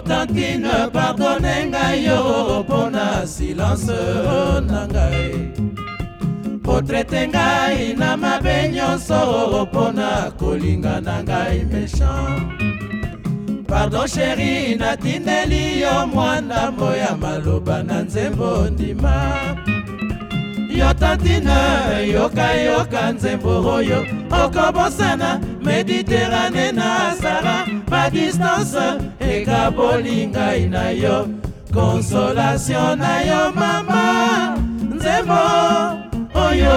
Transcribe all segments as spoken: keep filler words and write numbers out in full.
tantine pardonne ngai yo pona silence na ngai otraite ngai na mabe nyonso pona kolinga na ngai méchant. Pardon chéri natindeli yo mwana moya maloba na nzembo ndima yo tantine yoka yoka nzembo oyo okobosana Méditerranée na Sahara pa distance ekaboli ngai na yo consolation na yo mama nzembo oyo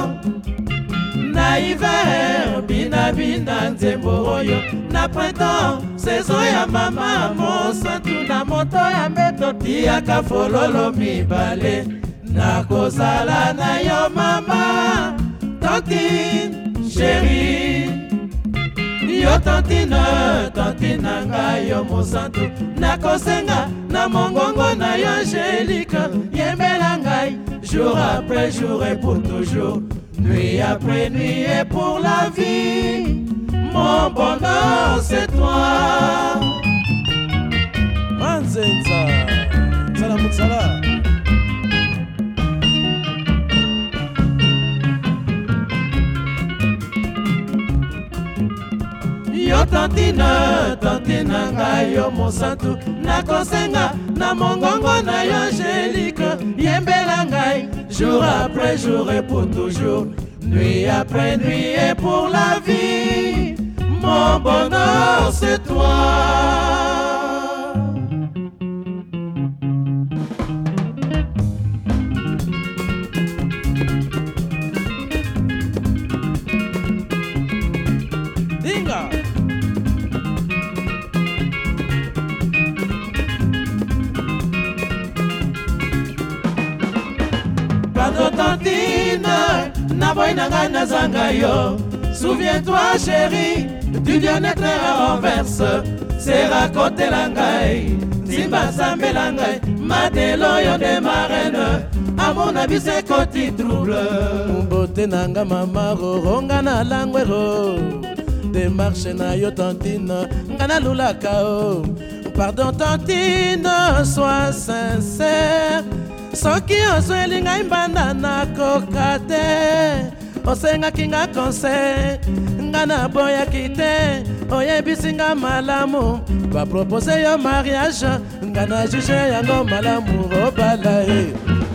na hiver bina bina nzembo oyo na printemps saison ya mama mosantu na moto ya mbeto tiaka fololo mibale nakozala na yo mama tantine chéri yo tantine tantine ngai yo mosantu nakosenga na mongongo na yo angélique yembela ngai jour après jour et pour toujours nuit après nuit et pour la vie mon bonheur c'est toi. Manzenza salam salam. Yo tantine tantine ngai yo mosantu nakosenga na mongongo na yo angélique yembela ngai jour après jour et pour toujours nuit après nuit et pour la vie mon bonheur c'est toi. Dinga pardon tantine na boy na ngai nazanga yo. Souviens-toi chérie du bien-être renverse sera côté la ngai Simba sambela ngai madelo yo de marraine à mon avis c'est côté trouble mbote nanga mama ronga na langwero démarche na yo tantine ngana lulaka o. Pardon tantine sois sincère soki ozweli ngai mbanda nakoka te osengaki nga conseil nga naboyaki te oyebisi nga malamu bapropose yo mariage nga na juge yango malamu obala e.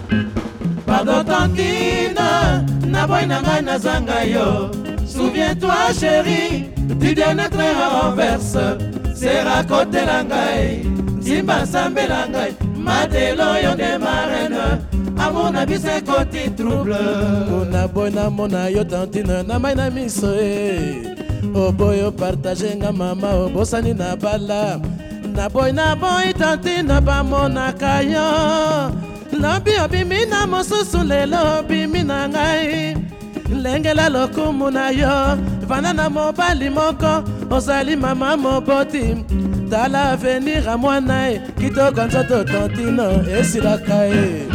Pardon tantine naboyi na ngai nazanga yo. Souviens-toi chérie du bien-être renverse sera côté la ngai nzimba sambela ngai madelo yo de marraine à mon avis c'est côté trouble mona boy na mona yo tantine na mai na miso e oboyo partage nga mama obosani na bala na boy na boy tantine bamonaka yo lobi obimi na mosusu lelo obimi na ngai lengela lokumu na yo vana na mobali moko ozali mama moboti tala avenir a mwana e kitoko nzoto tantine esilaka e.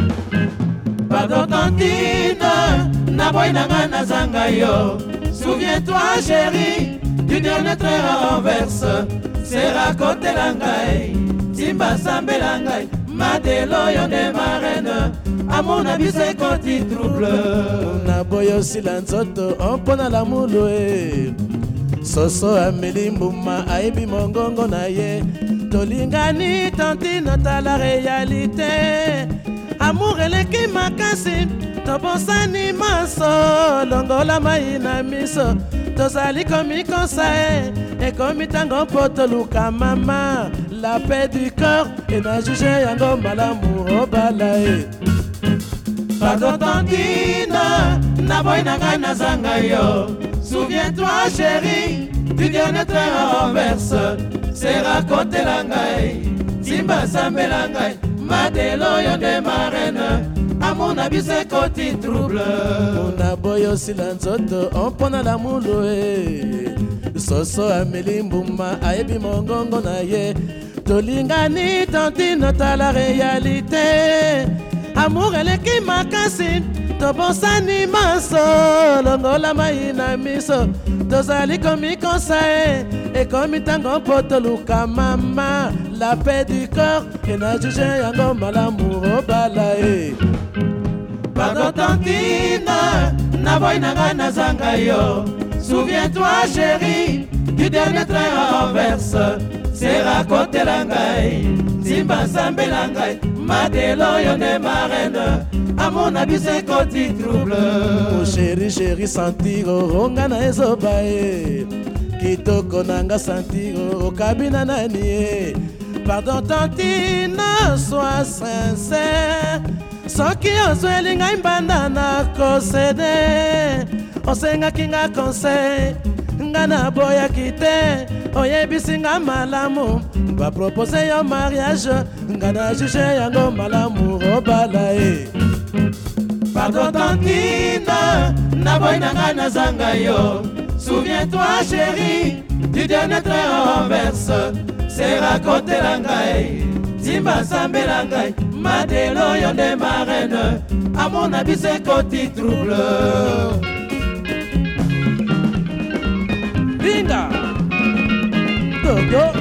Pardon tantine naboyi na ngai nazanga yo. Souviens-toi chérie du bien-être renverse sera côté la ngai nzimba sambela ngai madelo yo de marraine à mon avis c'est côté trouble naboyi osila nzoto ompona lamulu e soso ameli mbuma ayebi mongongo na ye tolingani tantine tala réalité amour eleki makasi tobosani maso longola mai na miso tozali komikosa e ekomi ntango mpo toluka mama la paix du corps e na juge yango malamu obala e. Pardon tantine naboyi na ngai nazanga yo. Souviens-toi chérie du bien-être renverse sera côté la ngai nzimba sambela ngai madelo yo de marraine à mon avis c'est côté trouble naboyi osila nzoto ompona lamulu e soso ameli mbuma ayebi mongongo na ye tolingani tantine tala réalité amour eleki makasi tobosani maso longola mai na miso tozali komikosa e ekomi ntango mpo toluka mama la paix du corps ena juge yango malamu obala e pardon tantine naboyi na ngai nazanga yo souviens-toi chérie du dernier train à Anvers sera kotela ngai nzimba nsambela ngai madelo yo nde marene amona biso ekoti trouble oh chéri chéri santiro onga na ezoba e kitoko nanga santiro okabina nani e pardon tantine sois sincère soki ozweli ngai mbanda na kosede osengaki nga conseil nga naboyaki te oyebisi nga malamu bapropose yo mariage nga na juge yango malamu obala e pardon tantine naboyi na ngai nazanga yo souviens-toi chérie du dernier train à Anvers sera kotela ngai nzimba nsambela ngai madelo yo nde marene amona biso ekoti trouble Binga Dodo